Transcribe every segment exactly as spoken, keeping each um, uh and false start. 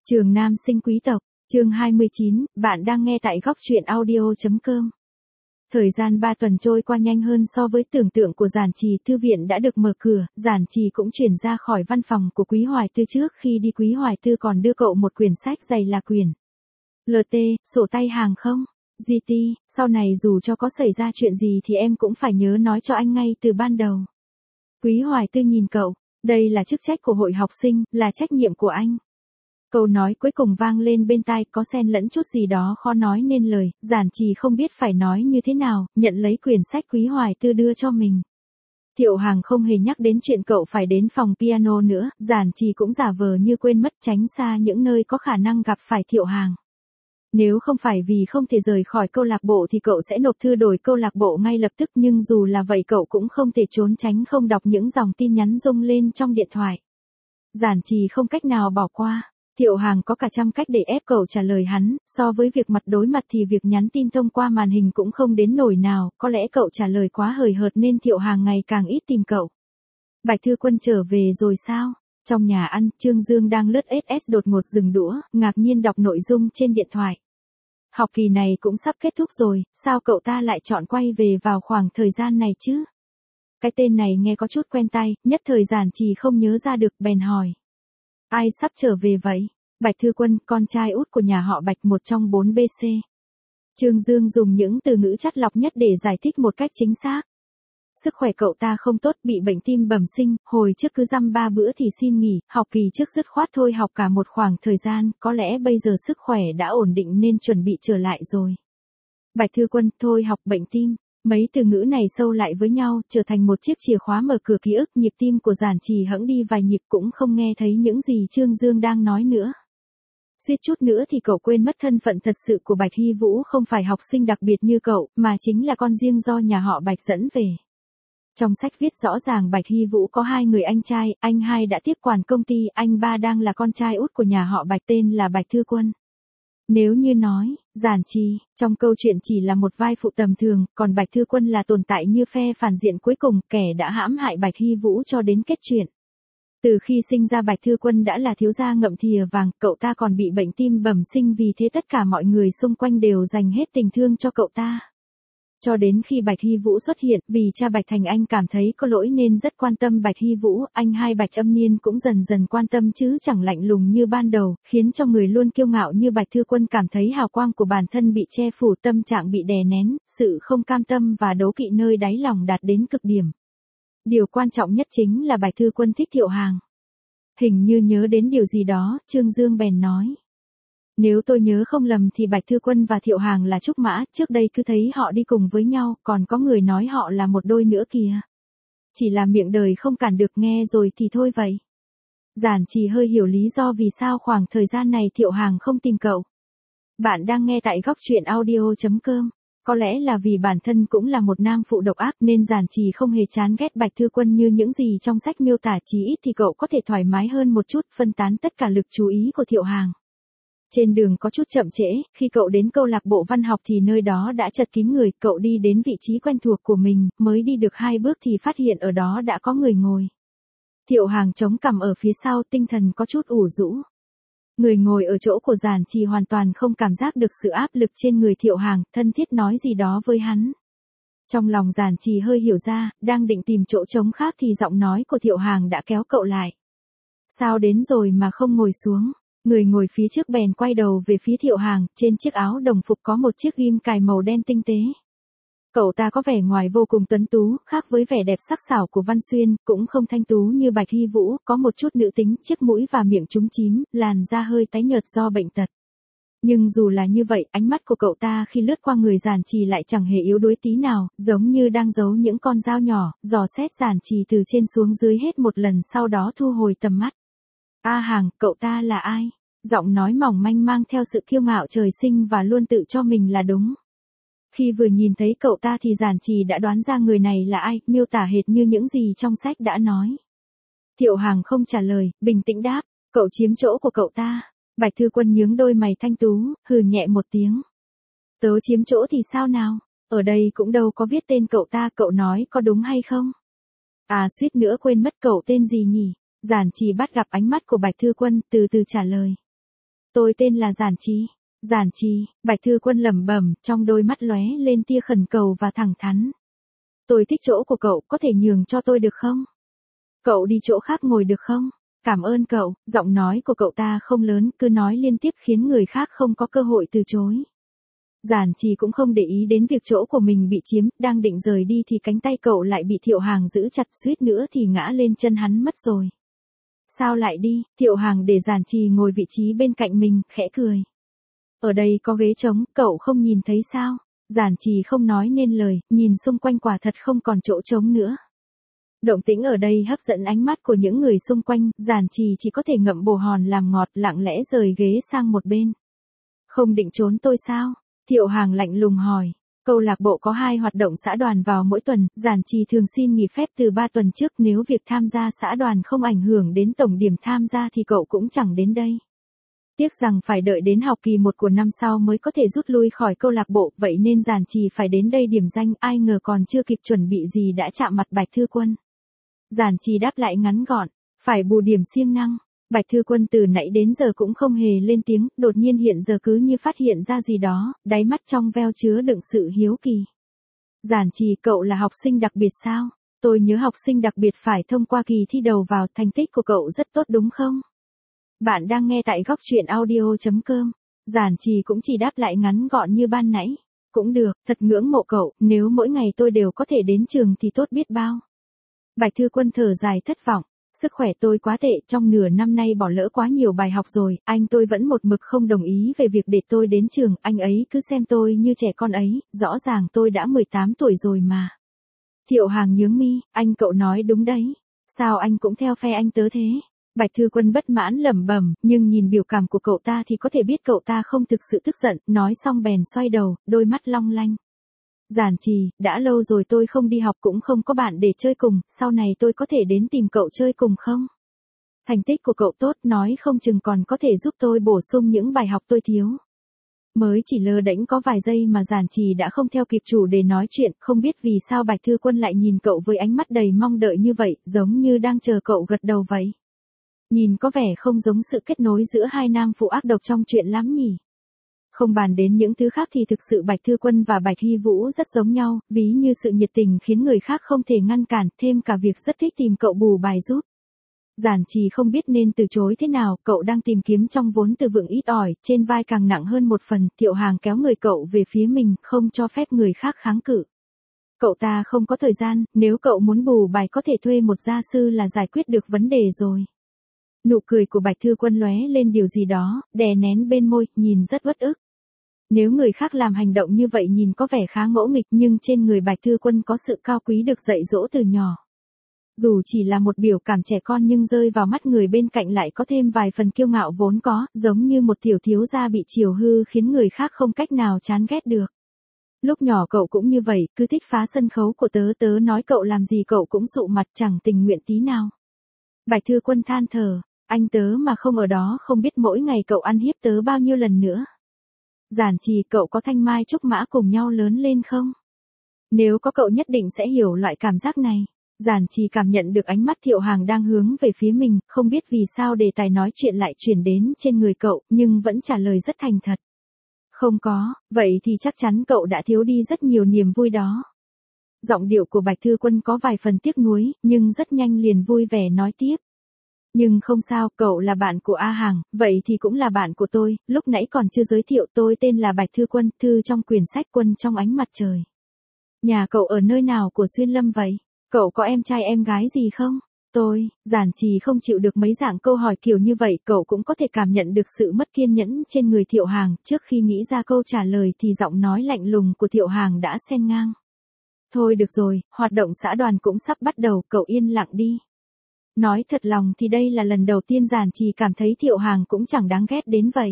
Trường Nam sinh quý tộc, chương hai mươi chín, bạn đang nghe tại góc truyện audio chấm com. Thời gian ba tuần trôi qua nhanh hơn so với tưởng tượng của Giản Trì, thư viện đã được mở cửa, Giản Trì cũng chuyển ra khỏi văn phòng của Quý Hoài Tư. Trước khi đi Quý Hoài Tư còn đưa cậu một quyển sách dày là quyển lờ tê, sổ tay hàng không, giê tê, sau này dù cho có xảy ra chuyện gì thì em cũng phải nhớ nói cho anh ngay từ ban đầu. Quý Hoài Tư nhìn cậu, đây là chức trách của hội học sinh, là trách nhiệm của anh. Câu nói cuối cùng vang lên bên tai, có xen lẫn chút gì đó khó nói nên lời. Giản Trì không biết phải nói như thế nào, nhận lấy quyển sách Quý Hoài Tư đưa cho mình. Thiệu Hàng không hề nhắc đến chuyện cậu phải đến phòng piano nữa, Giản Trì cũng giả vờ như quên mất, tránh xa những nơi có khả năng gặp phải Thiệu Hàng. Nếu không phải vì không thể rời khỏi câu lạc bộ thì cậu sẽ nộp thư đổi câu lạc bộ ngay lập tức, nhưng dù là vậy cậu cũng không thể trốn tránh không đọc những dòng tin nhắn rung lên trong điện thoại. Giản Trì không cách nào bỏ qua. Thiệu Hàng có cả trăm cách để ép cậu trả lời hắn, so với việc mặt đối mặt thì việc nhắn tin thông qua màn hình cũng không đến nỗi nào, có lẽ cậu trả lời quá hời hợt nên Thiệu Hàng ngày càng ít tìm cậu. Bạch Thư Quân trở về rồi sao? Trong nhà ăn, Trương Dương đang lướt ét ét đột ngột dừng đũa, ngạc nhiên đọc nội dung trên điện thoại. Học kỳ này cũng sắp kết thúc rồi, sao cậu ta lại chọn quay về vào khoảng thời gian này chứ? Cái tên này nghe có chút quen tai, nhất thời Giản Trì không nhớ ra được, bèn hỏi. Ai sắp trở về vậy? Bạch Thư Quân, con trai út của nhà họ Bạch, một trong bốn bê xê. Trương Dương dùng những từ ngữ chắt lọc nhất để giải thích một cách chính xác. Sức khỏe cậu ta không tốt, bị bệnh tim bẩm sinh, hồi trước cứ dăm ba bữa thì xin nghỉ, học kỳ trước dứt khoát thôi học cả một khoảng thời gian, có lẽ bây giờ sức khỏe đã ổn định nên chuẩn bị trở lại rồi. Bạch Thư Quân, thôi học bệnh tim. Mấy từ ngữ này sâu lại với nhau, trở thành một chiếc chìa khóa mở cửa ký ức. Nhịp tim của Giản Trì hẫng đi vài nhịp, cũng không nghe thấy những gì Trương Dương đang nói nữa. Suýt chút nữa thì cậu quên mất thân phận thật sự của Bạch Hy Vũ không phải học sinh đặc biệt như cậu, mà chính là con riêng do nhà họ Bạch dẫn về. Trong sách viết rõ ràng Bạch Hy Vũ có hai người anh trai, anh hai đã tiếp quản công ty, anh ba đang là con trai út của nhà họ Bạch tên là Bạch Thư Quân. Nếu như nói, Giản Trì, trong câu chuyện chỉ là một vai phụ tầm thường, còn Bạch Thư Quân là tồn tại như phe phản diện cuối cùng, kẻ đã hãm hại Bạch Hy Vũ cho đến kết chuyện. Từ khi sinh ra Bạch Thư Quân đã là thiếu gia ngậm thìa vàng, cậu ta còn bị bệnh tim bẩm sinh, vì thế tất cả mọi người xung quanh đều dành hết tình thương cho cậu ta. Cho đến khi Bạch Hy Vũ xuất hiện, vì cha Bạch Thành Anh cảm thấy có lỗi nên rất quan tâm Bạch Hy Vũ, anh hai Bạch Âm Niên cũng dần dần quan tâm chứ chẳng lạnh lùng như ban đầu, khiến cho người luôn kiêu ngạo như Bạch Thư Quân cảm thấy hào quang của bản thân bị che phủ, tâm trạng bị đè nén, sự không cam tâm và đố kỵ nơi đáy lòng đạt đến cực điểm. Điều quan trọng nhất chính là Bạch Thư Quân thích Thiệu Hàng. Hình như nhớ đến điều gì đó, Trương Dương bèn nói. Nếu tôi nhớ không lầm thì Bạch Thư Quân và Thiệu Hàng là trúc mã, trước đây cứ thấy họ đi cùng với nhau, còn có người nói họ là một đôi nữa kìa. Chỉ là miệng đời không cản được, nghe rồi thì thôi vậy. Giản Trì hơi hiểu lý do vì sao khoảng thời gian này Thiệu Hàng không tìm cậu. Bạn đang nghe tại góc truyện audio chấm com. Có lẽ là vì bản thân cũng là một nam phụ độc ác nên Giản Trì không hề chán ghét Bạch Thư Quân như những gì trong sách miêu tả, chí ít thì cậu có thể thoải mái hơn một chút, phân tán tất cả lực chú ý của Thiệu Hàng. Trên đường có chút chậm trễ, khi cậu đến câu lạc bộ văn học thì nơi đó đã chật kín người, cậu đi đến vị trí quen thuộc của mình, mới đi được hai bước thì phát hiện ở đó đã có người ngồi. Thiệu Hàng chống cằm ở phía sau, tinh thần có chút ủ rũ. Người ngồi ở chỗ của Giản Trì hoàn toàn không cảm giác được sự áp lực trên người Thiệu Hàng, thân thiết nói gì đó với hắn. Trong lòng Giản Trì hơi hiểu ra, đang định tìm chỗ trống khác thì giọng nói của Thiệu Hàng đã kéo cậu lại. Sao đến rồi mà không ngồi xuống? Người ngồi phía trước bèn quay đầu về phía Thiệu Hàng, trên chiếc áo đồng phục có một chiếc ghim cài màu đen tinh tế. Cậu ta có vẻ ngoài vô cùng tuấn tú, khác với vẻ đẹp sắc sảo của Văn Xuyên, cũng không thanh tú như Bạch Hy Vũ, có một chút nữ tính, chiếc mũi và miệng chúm chím, làn da hơi tái nhợt do bệnh tật. Nhưng dù là như vậy, ánh mắt của cậu ta khi lướt qua người Giản Trì lại chẳng hề yếu đuối tí nào, giống như đang giấu những con dao nhỏ, dò xét Giản Trì từ trên xuống dưới hết một lần, sau đó thu hồi tầm mắt. A Hàng, cậu ta là ai? Giọng nói mỏng manh mang theo sự kiêu ngạo trời sinh và luôn tự cho mình là đúng. Khi vừa nhìn thấy cậu ta thì Giản Trì đã đoán ra người này là ai, miêu tả hệt như những gì trong sách đã nói. Thiệu Hàng không trả lời, bình tĩnh đáp, cậu chiếm chỗ của cậu ta. Bạch Thư Quân nhướng đôi mày thanh tú, hừ nhẹ một tiếng. Tớ chiếm chỗ thì sao nào? Ở đây cũng đâu có viết tên cậu ta, cậu nói có đúng hay không? À suýt nữa quên mất, cậu tên gì nhỉ? Giản Trì bắt gặp ánh mắt của Bạch Thư Quân, từ từ trả lời. tôi tên là Giản Trì. Giản Trì, Bạch Thư Quân lẩm bẩm, trong đôi mắt lóe lên tia khẩn cầu và thẳng thắn. Tôi thích chỗ của cậu, có thể nhường cho tôi được không? Cậu đi chỗ khác ngồi được không? Cảm ơn cậu, giọng nói của cậu ta không lớn, cứ nói liên tiếp khiến người khác không có cơ hội từ chối. Giản Trì cũng không để ý đến việc chỗ của mình bị chiếm, đang định rời đi thì cánh tay cậu lại bị Thiệu Hàng giữ chặt, suýt nữa thì ngã lên chân hắn mất rồi. Sao lại đi? Thiệu Hàng để Giản Trì ngồi vị trí bên cạnh mình, khẽ cười. Ở đây có ghế trống, cậu không nhìn thấy sao? Giản Trì không nói nên lời, nhìn xung quanh quả thật không còn chỗ trống nữa. Động tĩnh ở đây hấp dẫn ánh mắt của những người xung quanh, Giản Trì chỉ có thể ngậm bồ hòn làm ngọt, lặng lẽ rời ghế sang một bên. Không định trốn tôi sao? Thiệu Hàng lạnh lùng hỏi. Câu lạc bộ có hai hoạt động xã đoàn vào mỗi tuần, Giản Trì thường xin nghỉ phép từ ba tuần trước, nếu việc tham gia xã đoàn không ảnh hưởng đến tổng điểm tham gia thì cậu cũng chẳng đến đây. Tiếc rằng phải đợi đến học kỳ một của năm sau mới có thể rút lui khỏi câu lạc bộ, vậy nên Giản Trì phải đến đây điểm danh, ai ngờ còn chưa kịp chuẩn bị gì đã chạm mặt Bạch Thư Quân. Giản Trì đáp lại ngắn gọn, phải bù điểm siêng năng. Bạch Thư Quân từ nãy đến giờ cũng không hề lên tiếng, đột nhiên hiện giờ cứ như phát hiện ra gì đó, đáy mắt trong veo chứa đựng sự hiếu kỳ. Giản Trì, cậu là học sinh đặc biệt sao? Tôi nhớ học sinh đặc biệt phải thông qua kỳ thi đầu vào, thành tích của cậu rất tốt đúng không? Bạn đang nghe tại góc truyện audio chấm com. Giản Trì cũng chỉ đáp lại ngắn gọn như ban nãy. Cũng được, thật ngưỡng mộ cậu, nếu mỗi ngày tôi đều có thể đến trường thì tốt biết bao. Bạch Thư Quân thở dài thất vọng. Sức khỏe tôi quá tệ, trong nửa năm nay bỏ lỡ quá nhiều bài học rồi, anh tôi vẫn một mực không đồng ý về việc để tôi đến trường, anh ấy cứ xem tôi như trẻ con ấy, rõ ràng tôi đã mười tám tuổi rồi mà. Thiệu Hàng nhướng mi, anh cậu nói đúng đấy, sao anh cũng theo phe anh tớ thế? Bạch Thư Quân bất mãn lẩm bẩm, nhưng nhìn biểu cảm của cậu ta thì có thể biết cậu ta không thực sự tức giận, nói xong bèn xoay đầu, đôi mắt long lanh. Giản Trì, đã lâu rồi tôi không đi học cũng không có bạn để chơi cùng, sau này tôi có thể đến tìm cậu chơi cùng không? Thành tích của cậu tốt, nói không chừng còn có thể giúp tôi bổ sung những bài học tôi thiếu. Mới chỉ lơ đễnh có vài giây mà Giản Trì đã không theo kịp chủ để nói chuyện, không biết vì sao Bạch Thư Quân lại nhìn cậu với ánh mắt đầy mong đợi như vậy, giống như đang chờ cậu gật đầu vậy. Nhìn có vẻ không giống sự kết nối giữa hai nam phụ ác độc trong chuyện lắm nhỉ. Không bàn đến những thứ khác thì thực sự Bạch Thư Quân và Bạch Hy Vũ rất giống nhau, ví như sự nhiệt tình khiến người khác không thể ngăn cản, thêm cả việc rất thích tìm cậu bù bài giúp. Giản Trì không biết nên từ chối thế nào, cậu đang tìm kiếm trong vốn từ vựng ít ỏi, trên vai càng nặng hơn một phần, Thiệu Hàng kéo người cậu về phía mình, không cho phép người khác kháng cự. Cậu ta không có thời gian, nếu cậu muốn bù bài có thể thuê một gia sư là giải quyết được vấn đề rồi. Nụ cười của Bạch Thư Quân lóe lên điều gì đó, đè nén bên môi, nhìn rất uất ức. Nếu người khác làm hành động như vậy nhìn có vẻ khá ngỗ nghịch, nhưng trên người Bạch Thư Quân có sự cao quý được dạy dỗ từ nhỏ. Dù chỉ là một biểu cảm trẻ con nhưng rơi vào mắt người bên cạnh lại có thêm vài phần kiêu ngạo vốn có, giống như một tiểu thiếu gia bị chiều hư khiến người khác không cách nào chán ghét được. Lúc nhỏ cậu cũng như vậy, cứ thích phá sân khấu của tớ, tớ nói cậu làm gì cậu cũng sụ mặt chẳng tình nguyện tí nào. Bạch Thư Quân than thở, anh tớ mà không ở đó không biết mỗi ngày cậu ăn hiếp tớ bao nhiêu lần nữa. Giản Trì, cậu có Thanh Mai Trúc Mã cùng nhau lớn lên không? Nếu có cậu nhất định sẽ hiểu loại cảm giác này. Giản Trì cảm nhận được ánh mắt Thiệu Hàng đang hướng về phía mình, không biết vì sao đề tài nói chuyện lại chuyển đến trên người cậu, nhưng vẫn trả lời rất thành thật. Không có, vậy thì chắc chắn cậu đã thiếu đi rất nhiều niềm vui đó. Giọng điệu của Bạch Thư Quân có vài phần tiếc nuối, nhưng rất nhanh liền vui vẻ nói tiếp. Nhưng không sao, cậu là bạn của A Hàng, vậy thì cũng là bạn của tôi, lúc nãy còn chưa giới thiệu, tôi tên là Bạch Thư Quân, thư trong quyển sách Quân trong ánh mặt trời. Nhà cậu ở nơi nào của Xuyên Lâm vậy? Cậu có em trai em gái gì không? Tôi, Giản Trì không chịu được mấy dạng câu hỏi kiểu như vậy, cậu cũng có thể cảm nhận được sự mất kiên nhẫn trên người Thiệu Hàng, trước khi nghĩ ra câu trả lời thì giọng nói lạnh lùng của Thiệu Hàng đã xen ngang. Thôi được rồi, hoạt động xã đoàn cũng sắp bắt đầu, cậu yên lặng đi. Nói thật lòng thì đây là lần đầu tiên Giản Trì cảm thấy Thiệu Hàng cũng chẳng đáng ghét đến vậy.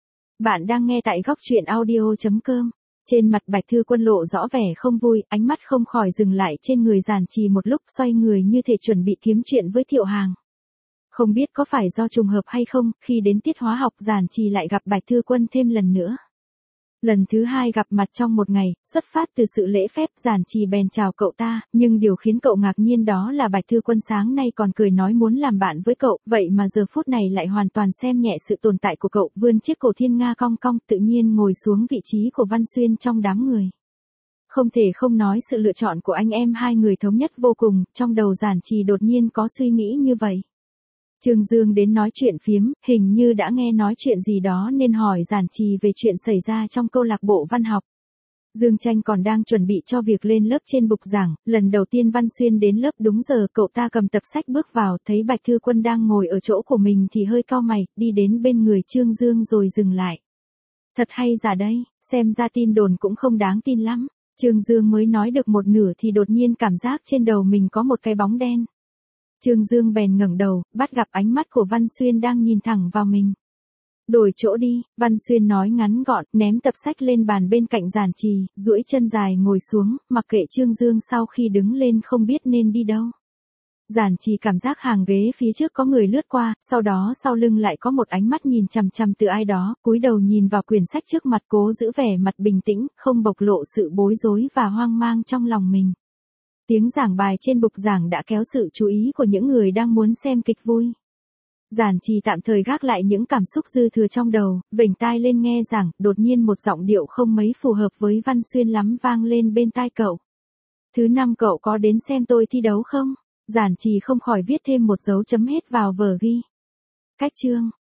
Bạn đang nghe tại góc truyện audio chấm com. Trên mặt Bạch Thư Quân lộ rõ vẻ không vui, ánh mắt không khỏi dừng lại trên người Giản Trì một lúc, xoay người như thể chuẩn bị kiếm chuyện với Thiệu Hàng. Không biết có phải do trùng hợp hay không, khi đến tiết hóa học Giản Trì lại gặp Bạch Thư Quân thêm lần nữa. Lần thứ hai gặp mặt trong một ngày, xuất phát từ sự lễ phép, Giản Trì bèn chào cậu ta, nhưng điều khiến cậu ngạc nhiên đó là Bạch Thư Quân sáng nay còn cười nói muốn làm bạn với cậu, vậy mà giờ phút này lại hoàn toàn xem nhẹ sự tồn tại của cậu, vươn chiếc cổ thiên nga cong cong tự nhiên ngồi xuống vị trí của Văn Xuyên trong đám người. Không thể không nói sự lựa chọn của anh em hai người thống nhất vô cùng, trong đầu Giản Trì đột nhiên có suy nghĩ như vậy. Trương Dương đến nói chuyện phiếm, hình như đã nghe nói chuyện gì đó nên hỏi Giản Trì về chuyện xảy ra trong câu lạc bộ văn học. Dương Tranh còn đang chuẩn bị cho việc lên lớp trên bục giảng, lần đầu tiên Văn Xuyên đến lớp đúng giờ, cậu ta cầm tập sách bước vào, thấy Bạch Thư Quân đang ngồi ở chỗ của mình thì hơi cau mày, đi đến bên người Trương Dương rồi dừng lại. Thật hay giả đây, xem ra tin đồn cũng không đáng tin lắm. Trương Dương mới nói được một nửa thì đột nhiên cảm giác trên đầu mình có một cái bóng đen. Trương Dương bèn ngẩng đầu, bắt gặp ánh mắt của Văn Xuyên đang nhìn thẳng vào mình. Đổi chỗ đi, Văn Xuyên nói ngắn gọn, ném tập sách lên bàn bên cạnh Giản Trì, duỗi chân dài ngồi xuống, mặc kệ Trương Dương sau khi đứng lên không biết nên đi đâu. Giản Trì cảm giác hàng ghế phía trước có người lướt qua, sau đó sau lưng lại có một ánh mắt nhìn chằm chằm từ ai đó, cúi đầu nhìn vào quyển sách trước mặt cố giữ vẻ mặt bình tĩnh, không bộc lộ sự bối rối và hoang mang trong lòng mình. Tiếng giảng bài trên bục giảng đã kéo sự chú ý của những người đang muốn xem kịch vui. Giản Trì tạm thời gác lại những cảm xúc dư thừa trong đầu, vểnh tai lên nghe giảng, đột nhiên một giọng điệu không mấy phù hợp với Văn Xuyên lắm vang lên bên tai cậu. Thứ năm cậu có đến xem tôi thi đấu không? Giản Trì không khỏi viết thêm một dấu chấm hết vào vở ghi. Cách chương